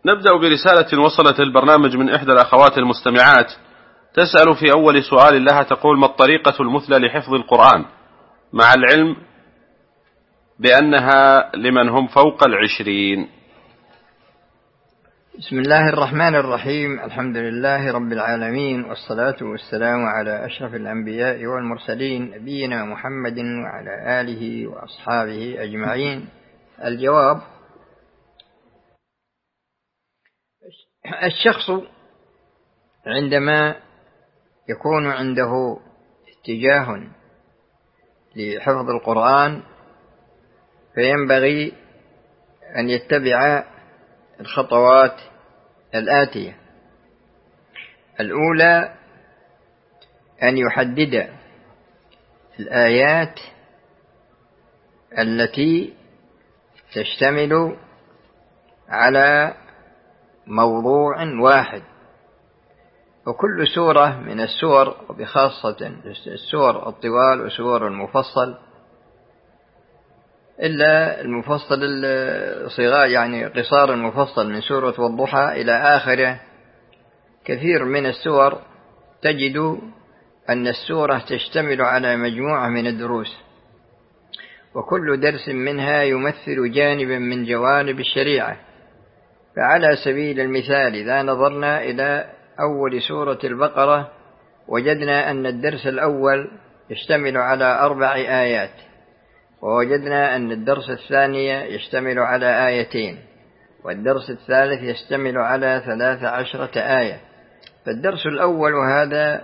نبدأ برسالة وصلت البرنامج من إحدى الأخوات المستمعات، تسأل في أول سؤال لها تقول: ما الطريقة المثلى لحفظ القرآن مع العلم بأنها لمن هم فوق 20؟ بسم الله الرحمن الرحيم. الحمد لله رب العالمين، والصلاة والسلام على أشرف الأنبياء والمرسلين، نبينا محمد وعلى آله وأصحابه أجمعين. الجواب: الشخص عندما يكون عنده اتجاه لحفظ القرآن فينبغي أن يتبع الخطوات الآتية. الأولى أن يحدد الآيات التي تشتمل على موضوع واحد، وكل سورة من السور، وبخاصة السور الطوال وسور المفصل، إلا المفصل الصغار يعني قصار المفصل من سورة والضحى إلى آخره، كثير من السور تجد أن السورة تشتمل على مجموعة من الدروس، وكل درس منها يمثل جانبا من جوانب الشريعة. فعلى سبيل المثال إذا نظرنا إلى أول سورة البقرة وجدنا أن الدرس الأول يشتمل على 4 آيات، ووجدنا أن الدرس الثاني يشتمل على 2 والدرس الثالث يشتمل على 13 آية. فالدرس الأول هذا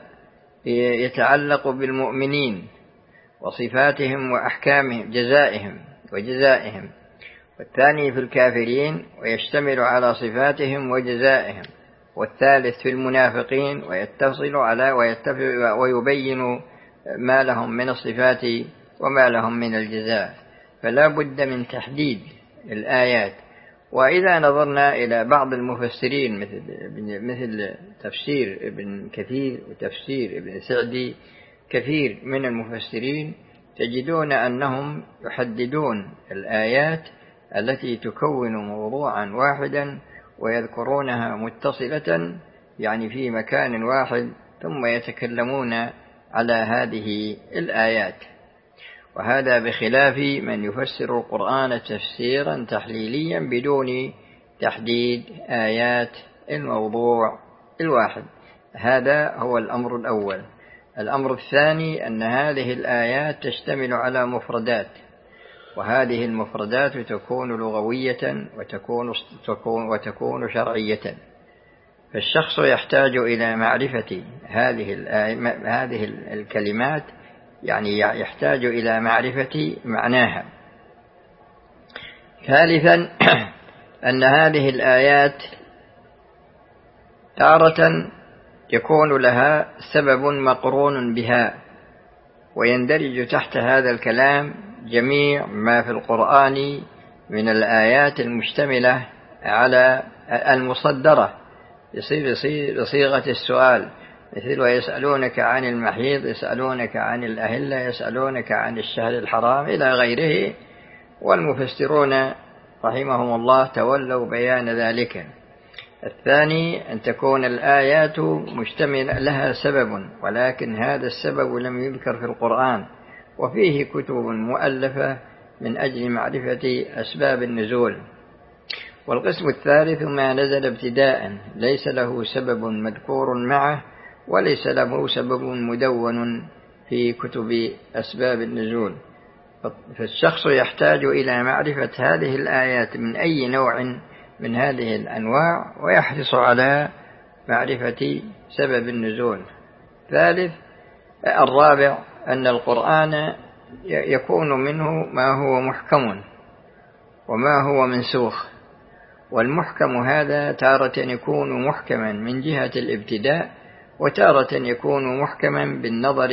يتعلق بالمؤمنين وصفاتهم وأحكامهم وجزائهم، والثاني في الكافرين ويشتمل على صفاتهم وجزائهم، والثالث في المنافقين ويتصل على ويبين ما لهم من الصفات وما لهم من الجزاء. فلا بد من تحديد الآيات. وإذا نظرنا إلى بعض المفسرين مثل تفسير ابن كثير وتفسير ابن سعدي، كثير من المفسرين تجدون أنهم يحددون الآيات التي تكون موضوعا واحدا ويذكرونها متصلة، يعني في مكان واحد، ثم يتكلمون على هذه الآيات. وهذا بخلاف من يفسر القرآن تفسيرا تحليليا بدون تحديد آيات الموضوع الواحد. هذا هو الأمر الأول. الأمر الثاني أن هذه الآيات تشتمل على مفردات، وهذه المفردات تكون لغوية وتكون شرعية. فالشخص يحتاج إلى معرفة هذه الكلمات، يعني يحتاج إلى معرفة معناها. ثالثا أن هذه الآيات تارة يكون لها سبب مقرون بها، ويندرج تحت هذا الكلام جميع ما في القرآن من الآيات المشتملة على المصدرة بصيغة السؤال، مثل ويسألونك عن المحيض، يسألونك عن الأهلة، يسألونك عن الشهر الحرام إلى غيره. والمفسرون رحمهم الله تولوا بيان ذلك. الثاني أن تكون الآيات مشتملة لها سبب، ولكن هذا السبب لم يذكر في القرآن، وفيه كتب مؤلفة من أجل معرفة أسباب النزول. والقسم الثالث ما نزل ابتداء ليس له سبب مذكور معه، وليس له سبب مدون في كتب أسباب النزول. فالشخص يحتاج إلى معرفة هذه الآيات من أي نوع من هذه الأنواع، ويحرص على معرفة سبب النزول. الرابع أن القرآن يكون منه ما هو محكم وما هو منسوخ. والمحكم هذا تارة يكون محكما من جهة الابتداء، وتارة يكون محكما بالنظر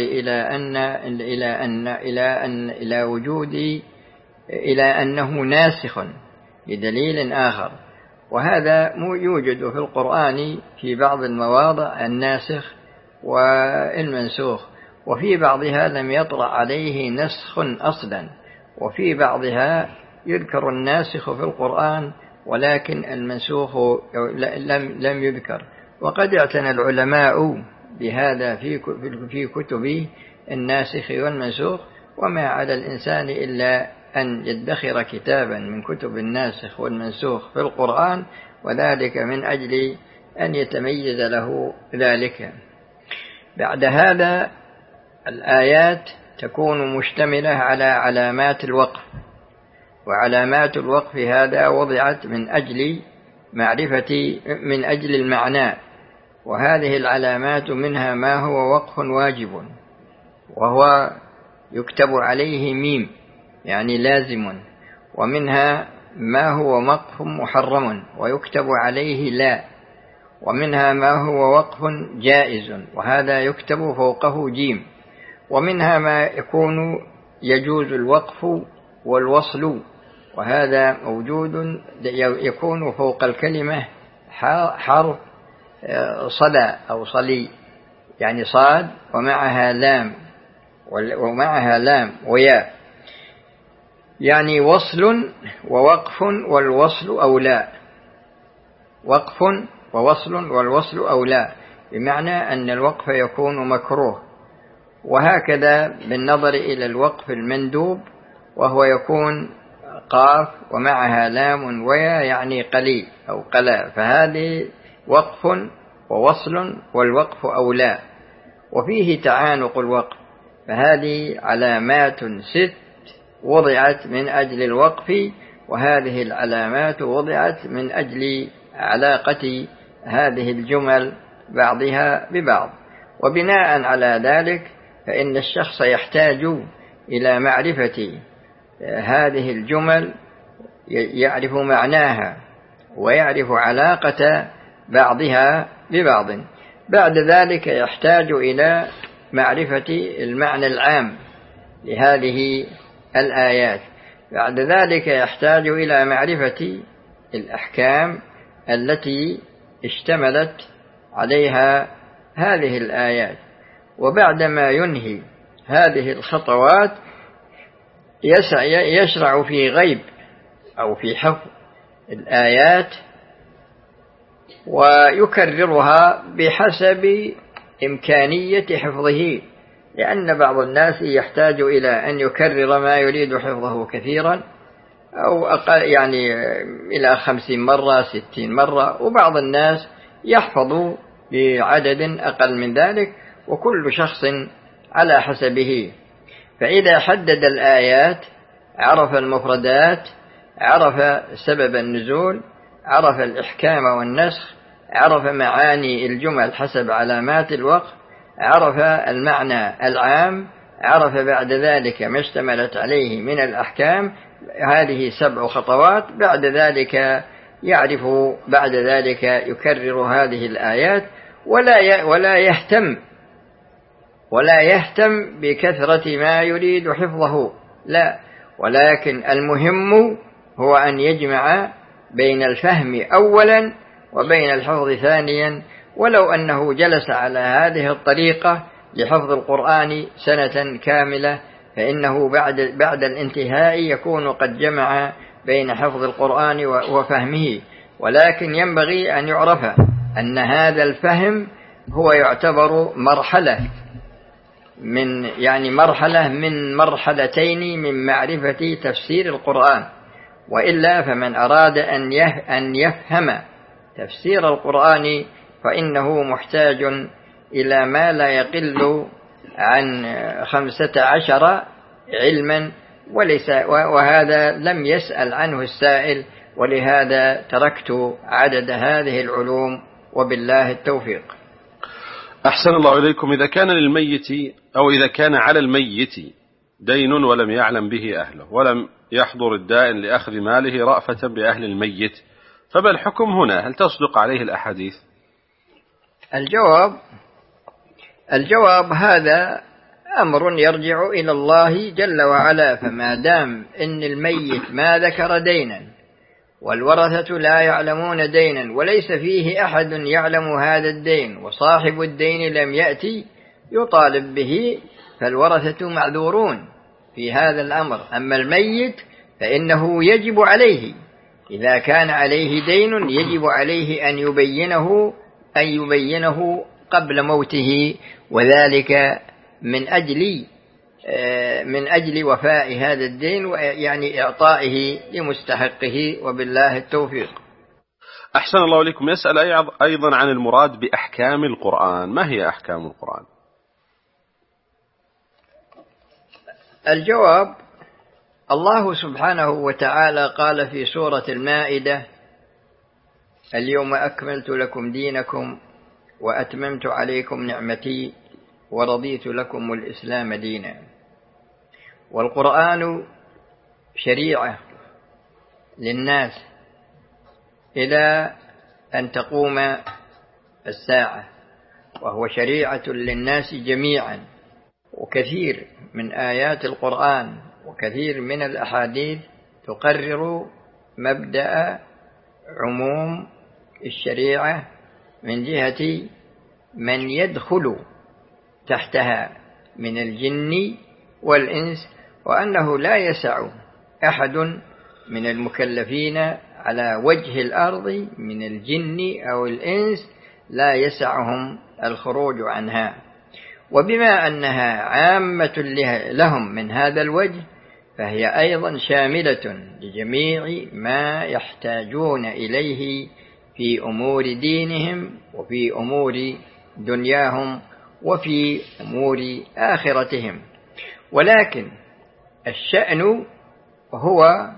إلى أنه ناسخ بدليل آخر. وهذا يوجد في القرآن في بعض المواضع الناسخ والمنسوخ، وفي بعضها لم يطرأ عليه نسخ أصلا، وفي بعضها يذكر الناسخ في القرآن ولكن المنسوخ لم يذكر. وقد اعتنى العلماء بهذا في كتب الناسخ والمنسوخ، وما على الإنسان إلا أن يدخر كتابا من كتب الناسخ والمنسوخ في القرآن، وذلك من أجل أن يتميز له ذلك. بعد هذا الآيات تكون مشتملة على علامات الوقف، وعلامات الوقف هذا وضعت من أجل المعنى، وهذه العلامات منها ما هو وقف واجب وهو يكتب عليه ميم يعني لازم، ومنها ما هو وقف محرم ويكتب عليه لا، ومنها ما هو وقف جائز وهذا يكتب فوقه جيم، ومنها ما يجوز الوقف والوصل وهذا موجود يكون فوق الكلمة حرف صلى أو صلي يعني صاد ومعها لام وياء، يعني وصل ووقف والوصل أو لا، وقف ووصل والوصل أو لا، بمعنى أن الوقف يكون مكروه. وهكذا بالنظر إلى الوقف المندوب وهو يكون قاف ومعها لام ويا يعني قليل أو قلا، فهذه وقف ووصل والوقف أو لا، وفيه تعانق الوقف، فهذه علامات 6 وضعت من أجل الوقف، وهذه العلامات وضعت من أجل علاقة هذه الجمل بعضها ببعض. وبناء على ذلك فإن الشخص يحتاج إلى معرفة هذه الجمل، يعرف معناها ويعرف علاقة بعضها ببعض. بعد ذلك يحتاج إلى معرفة المعنى العام لهذه الآيات. بعد ذلك يحتاج إلى معرفة الأحكام التي اشتملت عليها هذه الآيات. وبعدما ينهي هذه الخطوات يشرع في غيب أو في حفظ الآيات، ويكررها بحسب إمكانية حفظه، لأن بعض الناس يحتاج إلى أن يكرر ما يريد حفظه كثيرا أو أقل، يعني إلى 50 مرة 60 مرة، وبعض الناس يحفظ بعدد أقل من ذلك، وكل شخص على حسبه. فإذا حدد الآيات عرف المفردات، عرف سبب النزول، عرف الإحكام والنسخ، عرف معاني الجمل حسب علامات الوقف، عرف المعنى العام، عرف بعد ذلك ما اشتملت عليه من الأحكام. هذه 7 خطوات. بعد ذلك يعرف، بعد ذلك يكرر هذه الآيات ولا يهتم بكثرة ما يريد حفظه، لا، ولكن المهم هو أن يجمع بين الفهم أولا وبين الحفظ ثانيا. ولو أنه جلس على هذه الطريقة لحفظ القرآن سنة كاملة فإنه بعد الانتهاء يكون قد جمع بين حفظ القرآن وفهمه. ولكن ينبغي أن يعرف أن هذا الفهم هو يعتبر مرحلة من مرحلتين من معرفة تفسير القرآن، وإلا فمن أراد أن يفهم تفسير القرآن فإنه محتاج إلى ما لا يقل عن 15 علما، وهذا لم يسأل عنه السائل، ولهذا تركت عدد هذه العلوم، وبالله التوفيق. أحسن الله إليكم. إذا كان للميت أو إذا كان على الميت دين ولم يعلم به أهله ولم يحضر الدائن لأخذ ماله رأفة بأهل الميت، فما الحكم هنا؟ هل تصدق عليه الأحاديث؟ الجواب هذا أمر يرجع إلى الله جل وعلا. فما دام إن الميت ما ذكر دينا والورثة لا يعلمون دينا وليس فيه أحد يعلم هذا الدين وصاحب الدين لم يأتي يطالب به، فالورثة معذورون في هذا الأمر. أما الميت فإنه يجب عليه إذا كان عليه دين يجب عليه أن يبينه قبل موته، وذلك من أجل وفاء هذا الدين، يعني إعطائه لمستحقه، وبالله التوفيق. أحسن الله إليكم. يسأل أيضا عن المراد بأحكام القرآن، ما هي أحكام القرآن؟ الجواب: الله سبحانه وتعالى قال في سورة المائدة: اليوم أكملت لكم دينكم وأتممت عليكم نعمتي ورضيت لكم الإسلام دينا. والقرآن شريعة للناس إلى أن تقوم الساعة، وهو شريعة للناس جميعا. وكثير من آيات القرآن وكثير من الأحاديث تقرر مبدأ عموم الشريعة من جهة من يدخل تحتها من الجن والإنس، وأنه لا يسع أحد من المكلفين على وجه الأرض من الجن أو الإنس لا يسعهم الخروج عنها. وبما أنها عامة لهم من هذا الوجه، فهي أيضا شاملة لجميع ما يحتاجون إليه في أمور دينهم وفي أمور دنياهم وفي أمور آخرتهم. ولكن الشأن هو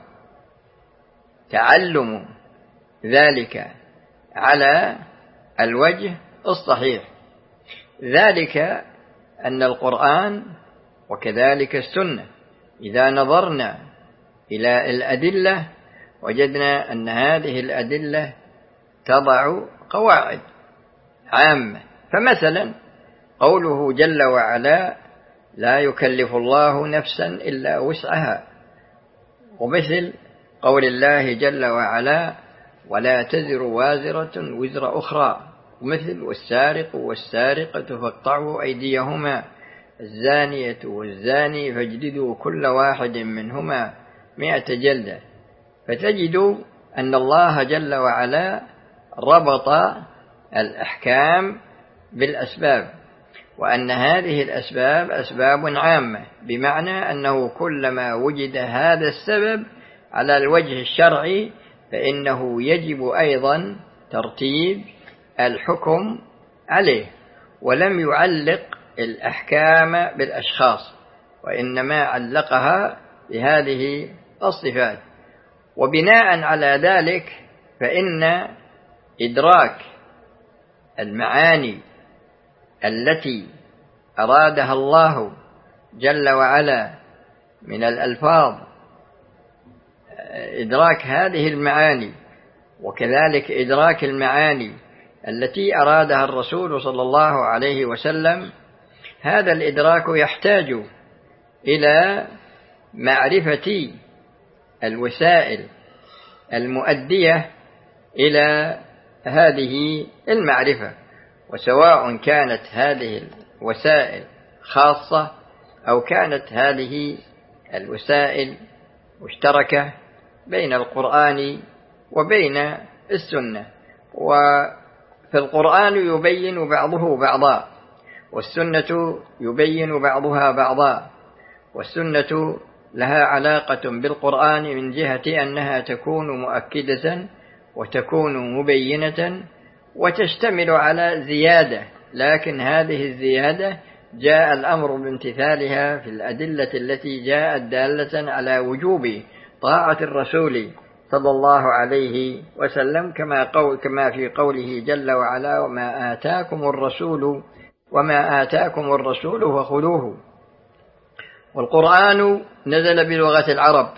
تعلم ذلك على الوجه الصحيح، ذلك أن القرآن وكذلك السنة إذا نظرنا إلى الأدلة وجدنا أن هذه الأدلة تضع قواعد عامة. فمثلا قوله جل وعلا: لا يكلف الله نفسا إلا وسعها، ومثل قول الله جل وعلا: ولا تزر وازرة وزر أخرى، ومثل والسارق والسارقة فاقطعوا أيديهما، الزانية والزاني فاجلدوا كل واحد منهما 100 جلدة. فتجد أن الله جل وعلا ربط الأحكام بالأسباب، وأن هذه الأسباب أسباب عامة، بمعنى أنه كلما وجد هذا السبب على الوجه الشرعي فإنه يجب أيضا ترتيب الحكم عليه. ولم يعلق الأحكام بالأشخاص، وإنما علقها بهذه الصفات. وبناء على ذلك فإن إدراك المعاني التي أرادها الله جل وعلا من الألفاظ، إدراك هذه المعاني، وكذلك إدراك المعاني التي أرادها الرسول صلى الله عليه وسلم، هذا الإدراك يحتاج إلى معرفة الوسائل المؤدية إلى هذه المعرفة، وسواء كانت هذه الوسائل خاصة أو كانت هذه الوسائل مشتركة بين القرآن وبين السنة. فالقرآن يبين بعضه بعضا، والسنة يبين بعضها بعضا. والسنة لها علاقة بالقرآن من جهة أنها تكون مؤكدة وتكون مبينة وتشتمل على زيادة، لكن هذه الزيادة جاء الأمر بامتثالها في الأدلة التي جاءت دالة على وجوب طاعة الرسول صلى الله عليه وسلم، كما في قوله جل وعلا: وما آتاكم الرسول فخذوه. والقرآن نزل بلغة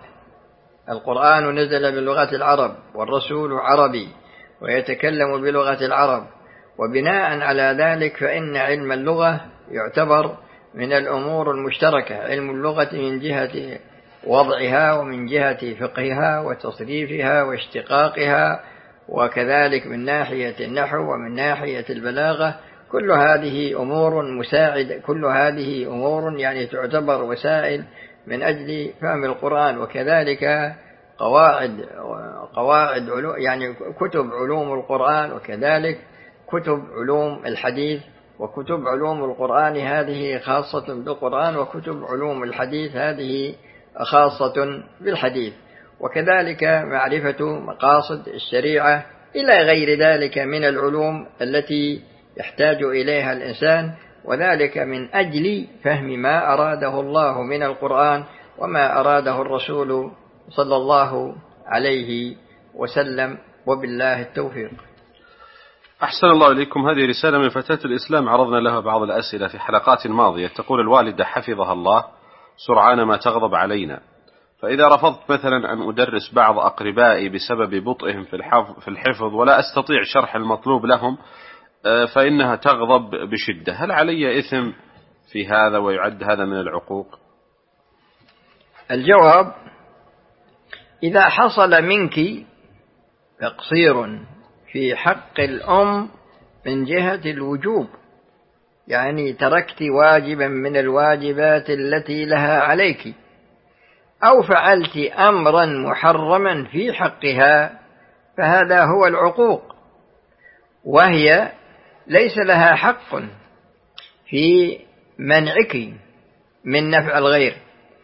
العرب، والرسول عربي ويتكلم بلغة العرب. وبناء على ذلك فإن علم اللغة يعتبر من الأمور المشتركة، علم اللغة من جهة وضعها ومن جهة فقهها وتصريفها واشتقاقها، وكذلك من ناحية النحو ومن ناحية البلاغة. كل هذه أمور مساعدة، كل هذه أمور يعني تعتبر وسائل من أجل فهم القرآن. وكذلك قواعد يعني كتب علوم القرآن، وكذلك كتب علوم الحديث، وكتب علوم القرآن هذه خاصة بالقرآن، وكتب علوم الحديث هذه خاصة بالحديث، وكذلك معرفة مقاصد الشريعة إلى غير ذلك من العلوم التي يحتاج إليها الإنسان، وذلك من أجل فهم ما أراده الله من القرآن وما أراده الرسول صلى الله عليه وسلم، وبالله التوفيق. أحسن الله إليكم. هذه رسالة من فتاة الإسلام عرضنا لها بعض الأسئلة في حلقات ماضية. تقول: الوالدة حفظها الله سرعان ما تغضب علينا، فإذا رفضت مثلا أن أدرس بعض أقربائي بسبب بطئهم في الحفظ ولا أستطيع شرح المطلوب لهم فإنها تغضب بشدة، هل علي إثم في هذا ويعد هذا من العقوق؟ الجواب: إذا حصل منك تقصير في حق الأم من جهة الوجوب، يعني تركت واجبا من الواجبات التي لها عليك، أو فعلت أمرا محرما في حقها، فهذا هو العقوق، وهي ليس لها حق في منعك من نفع الغير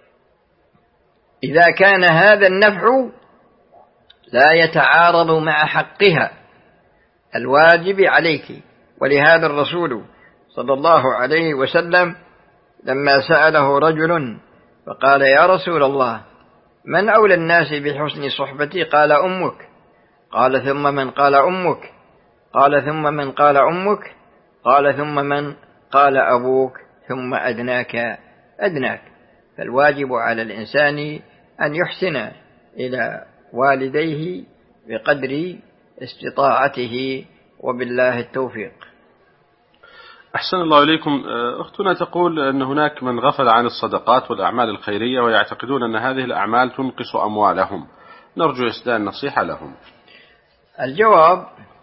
إذا كان هذا النفع لا يتعارض مع حقها الواجب عليك. ولهذا الرسول صلى الله عليه وسلم لما سأله رجل فقال: يا رسول الله، من أولى الناس بحسن صحبتي؟ قال: أمك. قال: ثم من؟ قال: أمك. قال: ثم من؟ قال: أمك. قال: ثم من؟ قال: أبوك، ثم أدناك أدناك. فالواجب على الإنسان أن يحسن إلى والديه بقدر استطاعته، وبالله التوفيق. أحسن الله إليكم. أختنا تقول أن هناك من غفل عن الصدقات والأعمال الخيرية ويعتقدون أن هذه الأعمال تنقص أموالهم، نرجو إسداء النصيحة لهم. الجواب: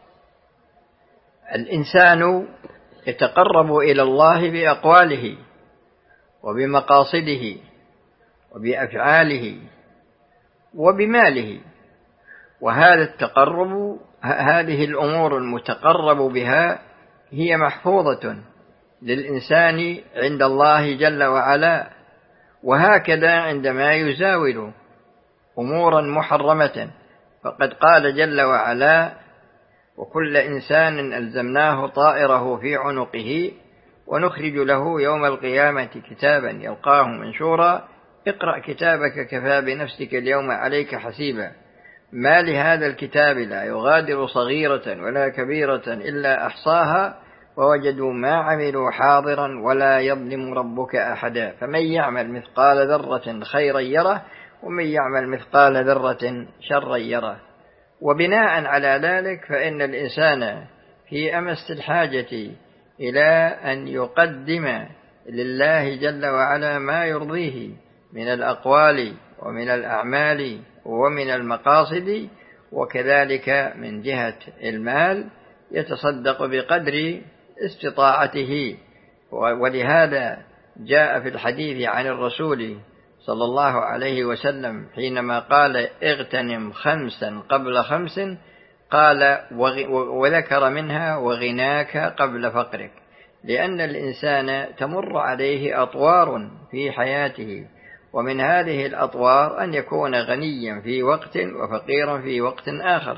الإنسان يتقرب إلى الله بأقواله وبمقاصده وبأفعاله وبماله، وهذا التقرب، هذه الأمور المتقرب بها هي محفوظة للإنسان عند الله جل وعلا، وهكذا عندما يزاول أمورا محرمة، فقد قال جل وعلا: وكل إنسان ألزمناه طائره في عنقه ونخرج له يوم القيامة كتابا يلقاه منشورا اقرأ كتابك كفى بنفسك اليوم عليك حسيبا ما لهذا الكتاب لا يغادر صغيرة ولا كبيرة إلا أحصاها ووجدوا ما عملوا حاضرا ولا يظلم ربك أحدا فمن يعمل مثقال ذرة خيرا يره ومن يعمل مثقال ذرة شرا يره. وبناء على ذلك فإن الإنسان في أمس الحاجة إلى أن يقدم لله جل وعلا ما يرضيه من الأقوال ومن الأعمال ومن المقاصد، وكذلك من جهة المال يتصدق بقدر استطاعته. ولهذا جاء في الحديث عن الرسول صلى الله عليه وسلم حينما قال اغتنم 5 قبل 5 قال وذكر منها وغناك قبل فقرك، لأن الإنسان تمر عليه أطوار في حياته، ومن هذه الأطوار أن يكون غنيا في وقت وفقيرا في وقت آخر.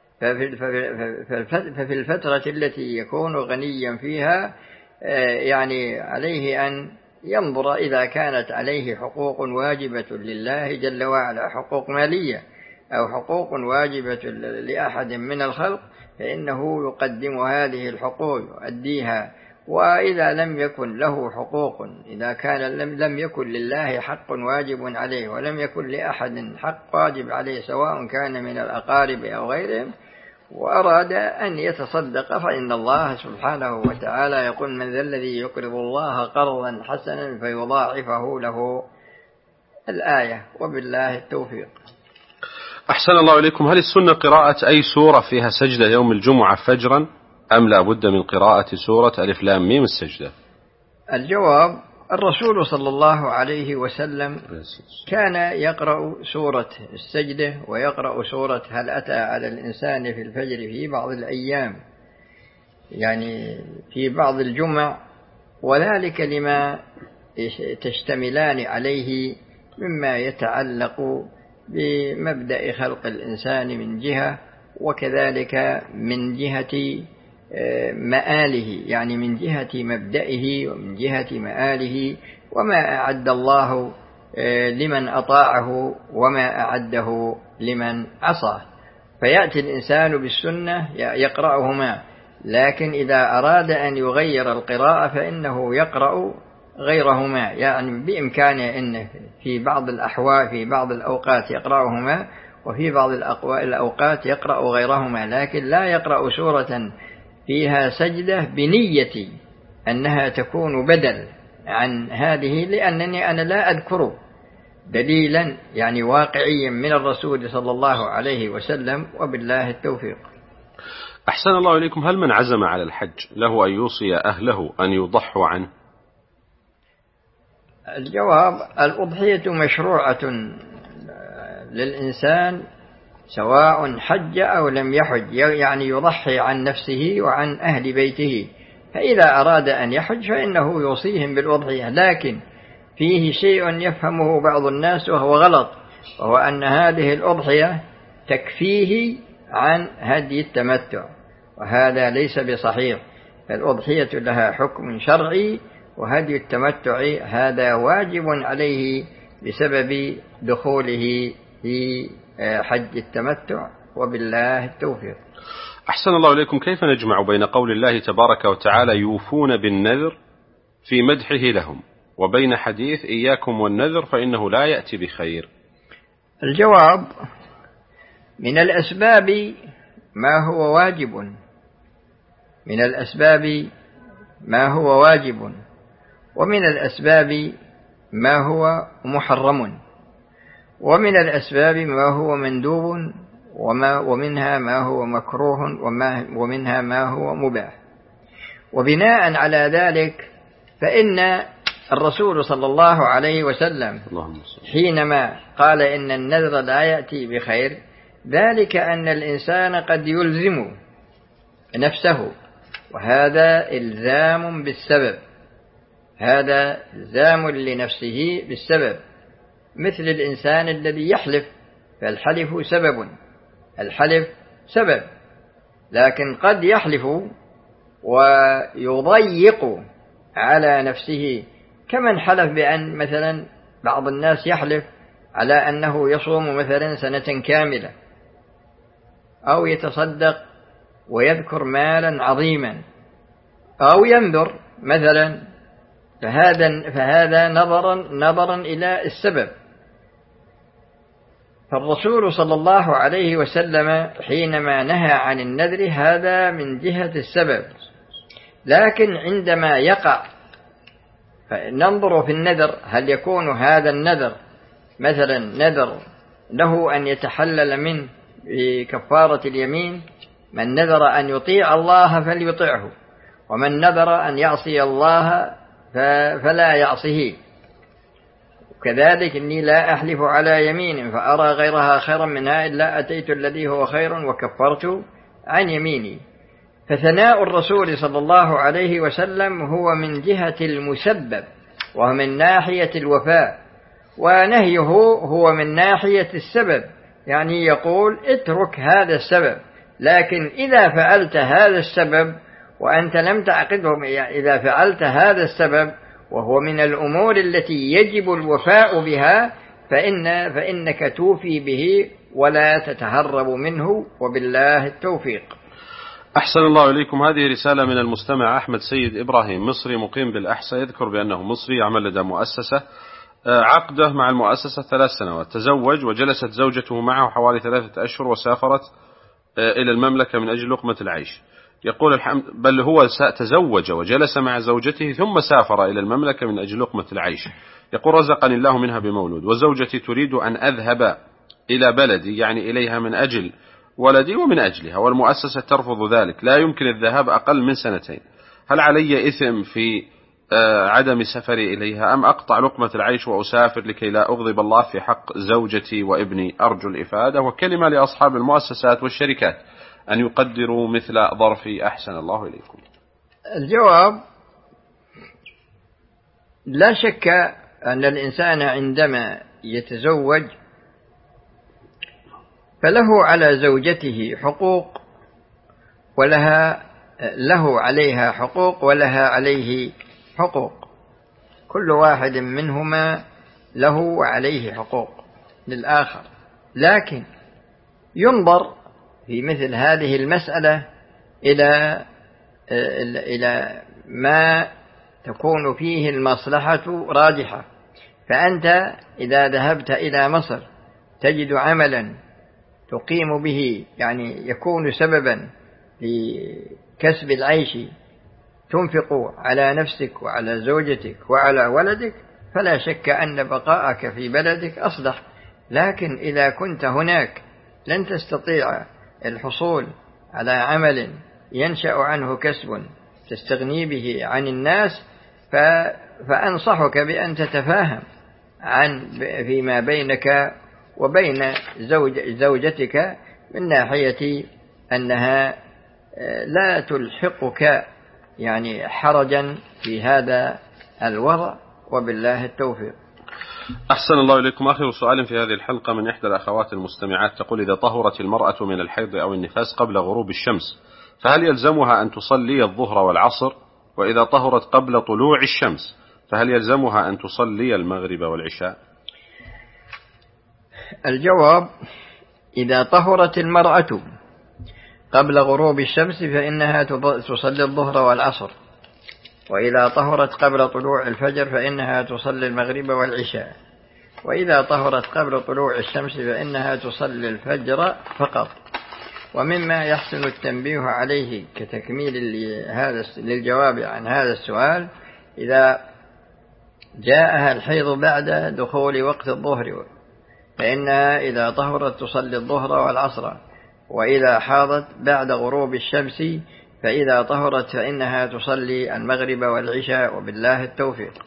ففي الفترة التي يكون غنيا فيها يعني عليه أن ينظر إذا كانت عليه حقوق واجبة لله جل وعلا، حقوق مالية أو حقوق واجبة لأحد من الخلق، فإنه يقدم هذه الحقوق يؤديها. وإذا لم يكن له حقوق، إذا كان لم يكن لله حق واجب عليه ولم يكن لأحد حق واجب عليه سواء كان من الأقارب أو غيرهم، وأراد أن يتصدق فإن الله سبحانه وتعالى يقول من ذا الذي يقرض الله قرضا حسنا فيضاعفه له الآية، وبالله التوفيق. أحسن الله إليكم. هل السنة قراءة أي سورة فيها سجدة يوم الجمعة فجرا أم لا بد من قراءة سورة ألف لام ميم السجدة؟ الجواب الرسول صلى الله عليه وسلم كان يقرأ سورة السجدة ويقرأ سورة هل أتى على الإنسان في الفجر في بعض الأيام، يعني في بعض الجمع، وذلك لما تشتملان عليه مما يتعلق بمبدأ خلق الإنسان من جهة، وكذلك من جهة مآله، يعني من جهة مبدئه ومن جهة مآله، وما أعد الله لمن أطاعه وما أعده لمن عصاه. فيأتي الإنسان بالسنة يقرأهما، لكن إذا أراد أن يغير القراءة فإنه يقرأ غيرهما، يعني بإمكانه أنه في بعض الأحوال في بعض الأوقات يقرأهما وفي بعض الأوقات يقرأ غيرهما، لكن لا يقرأ سورة فيها سجدة بنية أنها تكون بدل عن هذه، لأنني أنا لا أذكر دليلا يعني واقعيا من الرسول صلى الله عليه وسلم، وبالله التوفيق. أحسن الله إليكم، هل من عزم على الحج له أن يوصي أهله أن يضحوا عنه؟ الجواب: الأضحية مشروعة للإنسان سواء حج أو لم يحج، يعني يضحي عن نفسه وعن أهل بيته، فإذا أراد أن يحج فإنه يوصيهم بالأضحية، لكن فيه شيء يفهمه بعض الناس وهو غلط، وهو أن هذه الأضحية تكفيه عن هدي التمتع، وهذا ليس بصحيح. الأضحية لها حكم شرعي، وهدي التمتع هذا واجب عليه بسبب دخوله في حج التمتع، وبالله التوفيق. أحسن الله إليكم، كيف نجمع بين قول الله تبارك وتعالى يوفون بالنذر في مدحه لهم وبين حديث إياكم والنذر فإنه لا يأتي بخير؟ الجواب: من الأسباب ما هو واجب، من الأسباب ما هو واجب، ومن الأسباب ما هو محرم، ومن الأسباب ما هو مندوب، ومنها ما هو مكروه، ومنها ما هو مباح. وبناء على ذلك فإن الرسول صلى الله عليه وسلم حينما قال إن النذر لا يأتي بخير، ذلك أن الإنسان قد يلزم نفسه، وهذا إلزام بالسبب، هذا إلزام لنفسه بالسبب، مثل الإنسان الذي يحلف، فالحلف سبب، الحلف سبب، لكن قد يحلف ويضيق على نفسه، كمن حلف بأن مثلا بعض الناس يحلف على أنه يصوم مثلا سنة كاملة، أو يتصدق ويذكر مالا عظيما، أو ينذر مثلا، فهذا نظرا إلى السبب. فالرسول صلى الله عليه وسلم حينما نهى عن النذر هذا من جهة السبب، لكن عندما يقع فننظر في النذر، هل يكون هذا النذر مثلا نذر له أن يتحلل منه بكفارة اليمين؟ من نذر أن يطيع الله فليطعه، ومن نذر أن يعصي الله فلا يعصيه. كذلك إني لا أحلف على يمين فأرى غيرها خيرا منها إلا أتيت الذي هو خير وكفرت عن يميني. فثناء الرسول صلى الله عليه وسلم هو من جهة المسبب ومن ناحية الوفاء، ونهيه هو من ناحية السبب، يعني يقول اترك هذا السبب، لكن إذا فعلت هذا السبب وأنت لم تعقده، إذا فعلت هذا السبب وهو من الأمور التي يجب الوفاء بها فإنك توفي به ولا تتهرب منه، وبالله التوفيق. أحسن الله إليكم، هذه رسالة من المستمع أحمد سيد إبراهيم، مصري مقيم بالأحساء، يذكر بأنه مصري يعمل لدى مؤسسة، عقده مع المؤسسة 3 سنوات، تزوج وجلست زوجته معه حوالي 3 أشهر وسافرت إلى المملكة من أجل لقمة العيش. يقول الحمد بل هو تزوج وجلس مع زوجته ثم سافر إلى المملكة من أجل لقمة العيش. يقول رزقني الله منها بمولود، وزوجتي تريد أن أذهب إلى بلدي، يعني إليها من أجل ولدي ومن أجلها، والمؤسسة ترفض ذلك، لا يمكن الذهاب أقل من 2 سنين. هل علي إثم في عدم سفري إليها، أم أقطع لقمة العيش وأسافر لكي لا أغضب الله في حق زوجتي وابني؟ أرجو الإفادة. وكلمة لأصحاب المؤسسات والشركات أن يقدروا مثل ظرفي أحسن الله إليكم. الجواب: لا شك أن الإنسان عندما يتزوج فله على زوجته حقوق، له عليها حقوق ولها عليه حقوق، كل واحد منهما له وعليه حقوق للآخر. لكن ينظر في مثل هذه المسألة إلى ما تكون فيه المصلحة راجحة. فأنت إذا ذهبت إلى مصر تجد عملا تقيم به، يعني يكون سببا لكسب العيش، تنفق على نفسك وعلى زوجتك وعلى ولدك، فلا شك أن بقاءك في بلدك أصلح. لكن إذا كنت هناك لن تستطيع الحصول على عمل ينشأ عنه كسب تستغني به عن الناس، فأنصحك بأن تتفاهم فيما بينك وبين زوجتك من ناحية أنها لا تلحقك يعني حرجا في هذا الوضع، وبالله التوفيق. أحسن الله إليكم. آخر سؤال في هذه الحلقة من إحدى الأخوات المستمعات، تقول: إذا طهرت المرأة من الحيض أو النفاس قبل غروب الشمس فهل يلزمها أن تصلي الظهر والعصر؟ وإذا طهرت قبل طلوع الشمس فهل يلزمها أن تصلي المغرب والعشاء؟ الجواب: إذا طهرت المرأة قبل غروب الشمس فإنها تصلي الظهر والعصر، وإذا طهرت قبل طلوع الفجر فإنها تصلي المغرب والعشاء، وإذا طهرت قبل طلوع الشمس فإنها تصلي الفجر فقط. ومما يحسن التنبيه عليه كتكميل للجواب عن هذا السؤال، إذا جاءها الحيض بعد دخول وقت الظهر فإنها إذا طهرت تصلي الظهر والعصر، وإذا حاضت بعد غروب الشمس فإذا طهرت فإنها تصلي المغرب والعشاء، وبالله التوفيق.